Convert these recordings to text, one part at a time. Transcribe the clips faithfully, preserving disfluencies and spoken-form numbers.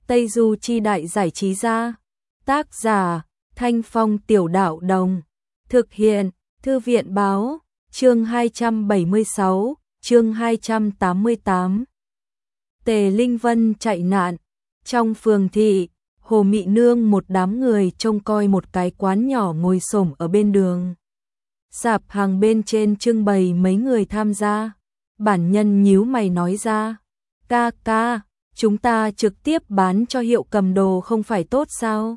Tây Du Chi Đại Giải Trí Gia. Tác giả Thanh Phong Tiểu Đạo Đồng. Thực hiện Thư viện Báo. Chương hai trăm bảy mươi sáu, chương hai trăm tám mươi tám. Tề Linh Vân chạy nạn. Trong phường thị, Hồ Mị Nương một đám người trông coi một cái quán nhỏ ngồi xổm ở bên đường. Sạp hàng bên trên trưng bày mấy người tham gia. Bản nhân nhíu mày nói ra, ca ca, chúng ta trực tiếp bán cho Hiệu Cầm Đồ không phải tốt sao?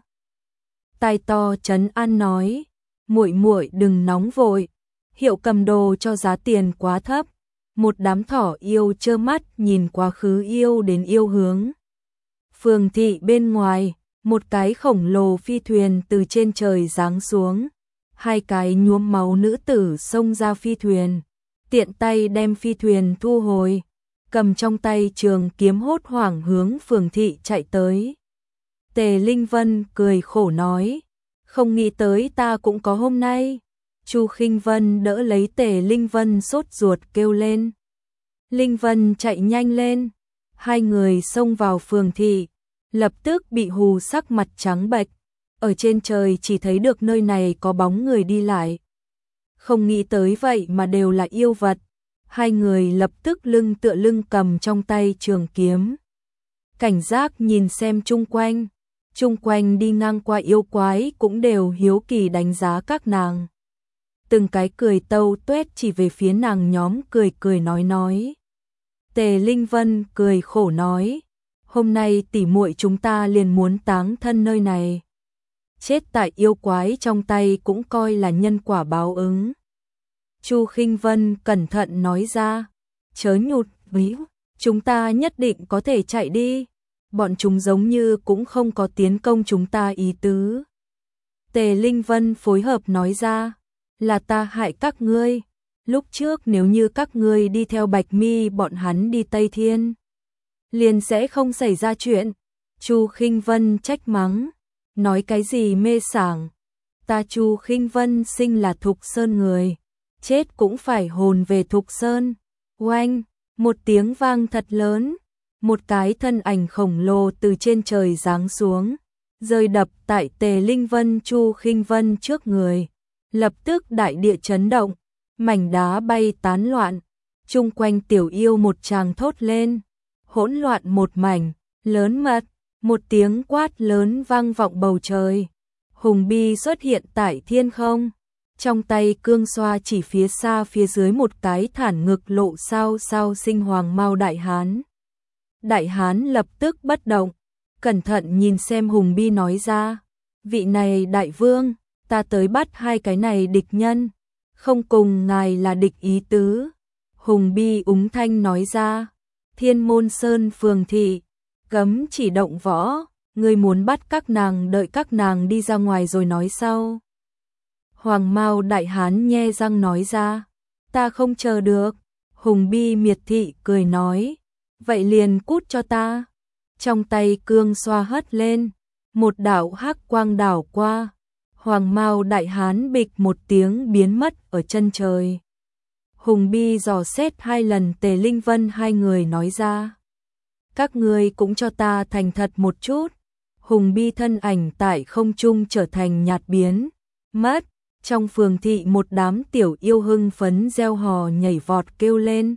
Tai to trấn an nói, muội muội đừng nóng vội, Hiệu Cầm Đồ cho giá tiền quá thấp. Một đám thỏ yêu trơ mắt nhìn quá khứ yêu đến yêu hướng. Phường thị bên ngoài, một cái khổng lồ phi thuyền từ trên trời giáng xuống. Hai cái nhuốm máu nữ tử xông ra phi thuyền, tiện tay đem phi thuyền thu hồi, cầm trong tay trường kiếm hốt hoảng hướng phường thị chạy tới. Tề Linh Vân cười khổ nói, không nghĩ tới ta cũng có hôm nay. Chu Khinh Vân đỡ lấy Tề Linh Vân sốt ruột kêu lên. Linh Vân chạy nhanh lên, hai người xông vào phường thị, lập tức bị hù sắc mặt trắng bệch. Ở trên trời chỉ thấy được nơi này có bóng người đi lại. Không nghĩ tới vậy mà đều là yêu vật. Hai người lập tức lưng tựa lưng cầm trong tay trường kiếm. Cảnh giác nhìn xem chung quanh. Chung quanh đi ngang qua yêu quái cũng đều hiếu kỳ đánh giá các nàng. Từng cái cười tâu tuét chỉ về phía nàng nhóm cười cười nói nói. Tề Linh Vân cười khổ nói, hôm nay tỉ muội chúng ta liền muốn táng thân nơi này. Chết tại yêu quái trong tay cũng coi là nhân quả báo ứng. Chu Khinh Vân cẩn thận nói ra, chớ nhụt víu, chúng ta nhất định có thể chạy đi. Bọn chúng giống như cũng không có tiến công chúng ta ý tứ. Tề Linh Vân phối hợp nói ra, là ta hại các ngươi. Lúc trước nếu như các ngươi đi theo Bạch Mi bọn hắn đi Tây Thiên, liền sẽ không xảy ra chuyện. Chu Khinh Vân trách mắng, nói cái gì mê sảng. Ta Chu Khinh Vân sinh là Thục Sơn người, chết cũng phải hồn về Thục Sơn. Oanh, một tiếng vang thật lớn, một cái thân ảnh khổng lồ từ trên trời giáng xuống, rơi đập tại Tề Linh Vân Chu Khinh Vân trước người. Lập tức đại địa chấn động, mảnh đá bay tán loạn, chung quanh tiểu yêu một tràng thốt lên, hỗn loạn một mảnh, lớn mật, một tiếng quát lớn vang vọng bầu trời. Hùng Bi xuất hiện tại thiên không, trong tay cương xoa chỉ phía xa phía dưới một cái thản ngực lộ sao sao sinh hoàng mao đại hán. Đại hán lập tức bất động, cẩn thận nhìn xem Hùng Bi nói ra, vị này đại vương, ta tới bắt hai cái này địch nhân, không cùng ngài là địch ý tứ. Hùng Bi úng thanh nói ra, Thiên Môn Sơn phường thị, cấm chỉ động võ, ngươi muốn bắt các nàng đợi các nàng đi ra ngoài rồi nói sau. Hoàng Mao đại hán nhe răng nói ra, ta không chờ được. Hùng Bi miệt thị cười nói, vậy liền cút cho ta. Trong tay cương xoa hất lên, một đạo hắc quang đảo qua. Hoàng Mao đại hán bịch một tiếng biến mất ở chân trời. Hùng Bi dò xét hai lần Tề Linh Vân hai người nói ra, các ngươi cũng cho ta thành thật một chút. Hùng Bi thân ảnh tại không trung trở thành nhạt biến mất. Trong phường thị một đám tiểu yêu hưng phấn reo hò nhảy vọt kêu lên,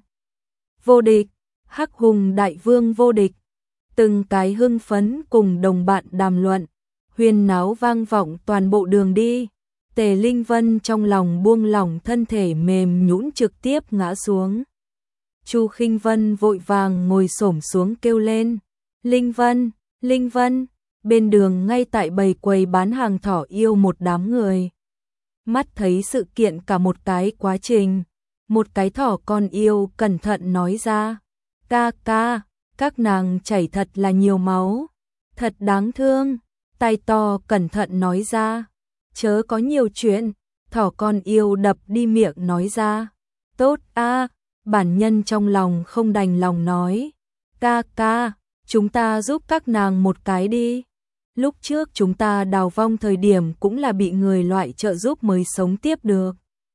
vô địch, Hắc Hùng đại vương vô địch. Từng cái hưng phấn cùng đồng bạn đàm luận, huyên náo vang vọng toàn bộ đường đi. Tề Linh Vân trong lòng buông lỏng, thân thể mềm nhũn trực tiếp ngã xuống. Chu Khinh Vân vội vàng ngồi xổm xuống kêu lên, Linh Vân, Linh Vân. Bên đường ngay tại bầy quầy bán hàng thỏ yêu một đám người. Mắt thấy sự kiện cả một cái quá trình, một cái thỏ con yêu cẩn thận nói ra, ca ca, các nàng chảy thật là nhiều máu, thật đáng thương. Tai to cẩn thận nói ra, chớ có nhiều chuyện. Thỏ con yêu đập đi miệng nói ra, tốt a. Bản nhân trong lòng không đành lòng nói, ca ca, chúng ta giúp các nàng một cái đi. Lúc trước chúng ta đào vong thời điểm cũng là bị người loại trợ giúp mới sống tiếp được.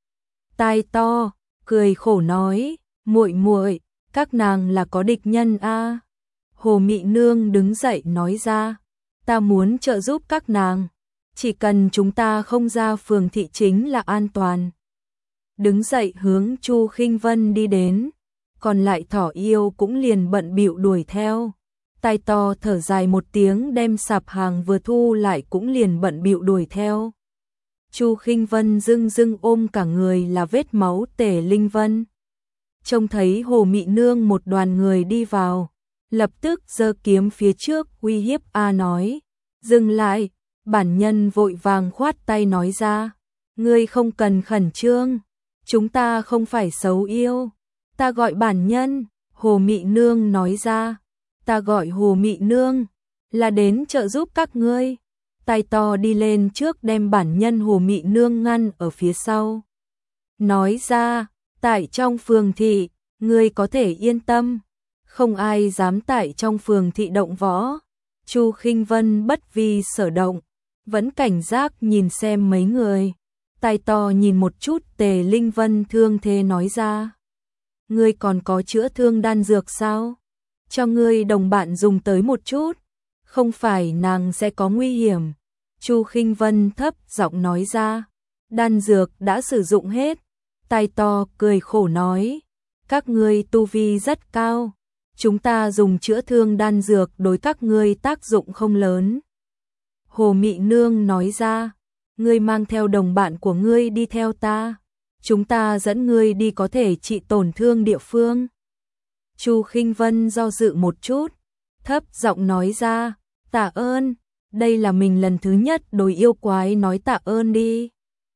Tai to cười khổ nói, muội muội, các nàng là có địch nhân a. Hồ Mị Nương đứng dậy nói ra, ta muốn trợ giúp các nàng, chỉ cần chúng ta không ra phường thị chính là an toàn. Đứng dậy hướng Chu Khinh Vân đi đến, còn lại Thỏ Yêu cũng liền bận bịu đuổi theo. Tai To thở dài một tiếng đem sạp hàng vừa thu lại cũng liền bận bịu đuổi theo. Chu Khinh Vân dưng dưng ôm cả người là vết máu Tề Linh Vân. Trông thấy Hồ Mị Nương một đoàn người đi vào, lập tức giơ kiếm phía trước uy hiếp a nói, dừng lại. Bản nhân vội vàng khoát tay nói ra, ngươi không cần khẩn trương, chúng ta không phải xấu yêu, ta gọi bản nhân. Hồ Mị Nương nói ra, ta gọi Hồ Mị Nương là đến trợ giúp các ngươi. Tai To đi lên trước đem bản nhân Hồ Mị Nương ngăn ở phía sau. Nói ra, tại trong phường thị, ngươi có thể yên tâm, không ai dám tại trong phường thị động võ. Chu Khinh Vân bất vi sở động, vẫn cảnh giác nhìn xem mấy người. Tai To nhìn một chút Tề Linh Vân thương thế nói ra, ngươi còn có chữa thương đan dược sao? Cho ngươi đồng bạn dùng tới một chút, không phải nàng sẽ có nguy hiểm. Chu Khinh Vân thấp giọng nói ra, đan dược đã sử dụng hết. Tai To cười khổ nói, các ngươi tu vi rất cao, chúng ta dùng chữa thương đan dược đối các ngươi tác dụng không lớn. Hồ Mị Nương nói ra, ngươi mang theo đồng bạn của ngươi đi theo ta, chúng ta dẫn ngươi đi có thể trị tổn thương địa phương. Chu Khinh Vân do dự một chút, thấp giọng nói ra, tạ ơn, đây là mình lần thứ nhất đối yêu quái nói tạ ơn đi.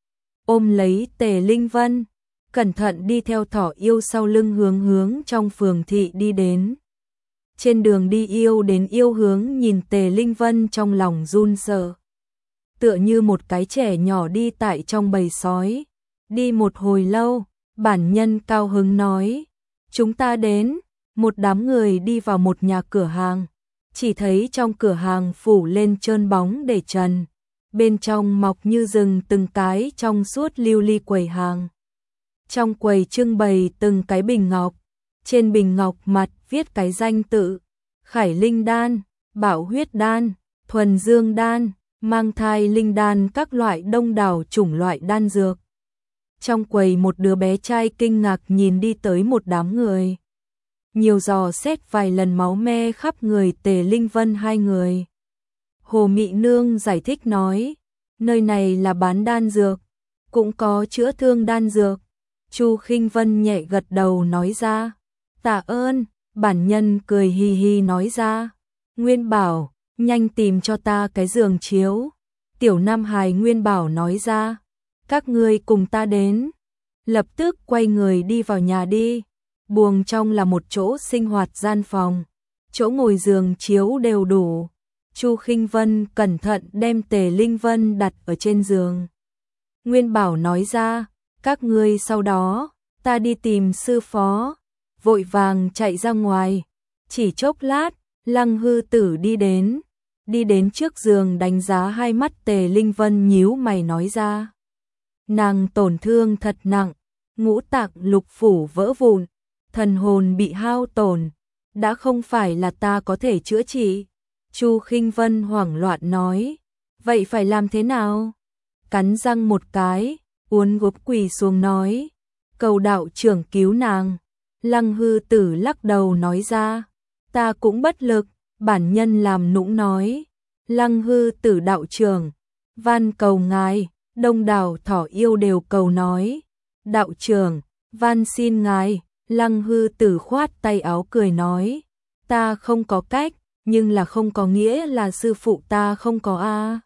Ôm lấy Tề Linh Vân, cẩn thận đi theo Thỏ Yêu sau lưng hướng hướng trong phường thị đi đến. Trên đường đi yêu đến yêu hướng nhìn Tề Linh Vân trong lòng run sợ. Tựa như một cái trẻ nhỏ đi tại trong bầy sói. Đi một hồi lâu, bản nhân cao hứng nói, chúng ta đến. Một đám người đi vào một nhà cửa hàng, chỉ thấy trong cửa hàng phủ lên trơn bóng để trần, bên trong mọc như rừng từng cái trong suốt lưu ly quầy hàng. Trong quầy trưng bày từng cái bình ngọc, trên bình ngọc mặt viết cái danh tự, Khải Linh Đan, Bảo Huyết Đan, Thuần Dương Đan, Mang Thai Linh Đan, các loại đông đảo chủng loại đan dược. Trong quầy một đứa bé trai kinh ngạc nhìn đi tới một đám người. Nhiều dò xét vài lần máu me khắp người Tề Linh Vân hai người. Hồ Mị Nương giải thích nói, nơi này là bán đan dược, cũng có chữa thương đan dược. Chu Khinh Vân nhẹ gật đầu nói ra, tạ ơn. Bản nhân cười hi hi nói ra, Nguyên Bảo, nhanh tìm cho ta cái giường chiếu. Tiểu Nam Hài Nguyên Bảo nói ra, các ngươi cùng ta đến. Lập tức quay người đi vào nhà đi. Buồng trong là một chỗ sinh hoạt gian phòng, chỗ ngồi giường chiếu đều đủ. Chu Khinh Vân cẩn thận đem Tề Linh Vân đặt ở trên giường. Nguyên Bảo nói ra, các ngươi sau đó, ta đi tìm sư phó. Vội vàng chạy ra ngoài, chỉ chốc lát, Lăng Hư Tử đi đến, đi đến trước giường đánh giá hai mắt Tề Linh Vân nhíu mày nói ra. Nàng tổn thương thật nặng, ngũ tạng lục phủ vỡ vụn, thần hồn bị hao tổn, đã không phải là ta có thể chữa trị. Chu Khinh Vân hoảng loạn nói, vậy phải làm thế nào? Cắn răng một cái, uốn gục quỳ xuống nói, cầu đạo trưởng cứu nàng. Lăng Hư Tử lắc đầu nói ra, ta cũng bất lực. Bản nhân làm nũng nói, Lăng Hư Tử đạo trưởng, van cầu ngài. Đông đảo Thỏ Yêu đều cầu nói, đạo trưởng, van xin ngài. Lăng Hư Tử khoát tay áo cười nói, ta không có cách, nhưng là không có nghĩa là sư phụ ta không có a.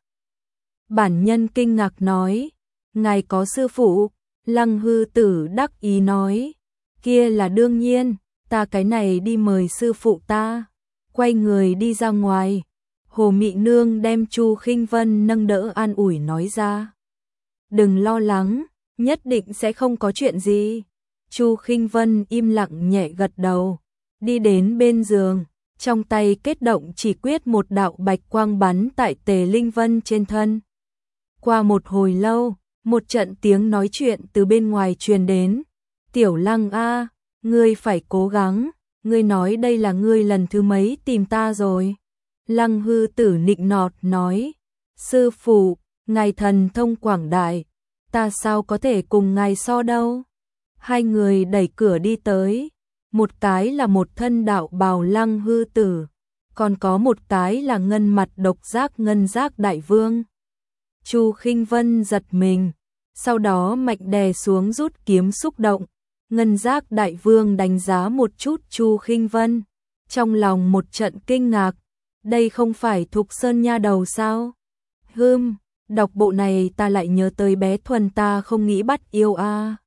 Bản nhân kinh ngạc nói, ngài có sư phụ? Lăng Hư Tử đắc ý nói, kia là đương nhiên, ta cái này đi mời sư phụ ta. Quay người đi ra ngoài, Hồ Mị Nương đem Chu Khinh Vân nâng đỡ an ủi nói ra, đừng lo lắng, nhất định sẽ không có chuyện gì. Chu Khinh Vân im lặng nhẹ gật đầu, đi đến bên giường, trong tay kết động chỉ quyết một đạo bạch quang bắn tại Tề Linh Vân trên thân. Qua một hồi lâu, một trận tiếng nói chuyện từ bên ngoài truyền đến, Tiểu Lăng a, ngươi phải cố gắng, ngươi nói đây là ngươi lần thứ mấy tìm ta rồi? Lăng hư tử nịnh nọt nói, sư phụ, ngài thần thông quảng đại, ta sao có thể cùng ngài so đâu? Hai người đẩy cửa đi tới, một cái là một thân đạo bào Lăng hư tử, còn có một cái là ngân mặt độc giác ngân giác đại vương. Chu Khinh Vân giật mình, sau đó mạnh đè xuống rút kiếm xúc động. Ngân giác đại vương đánh giá một chút Chu Khinh Vân, trong lòng một trận kinh ngạc, đây không phải Thục Sơn nha đầu sao? Hừm, đọc bộ này ta lại nhớ tới bé Thuần ta không nghĩ bắt yêu a. À.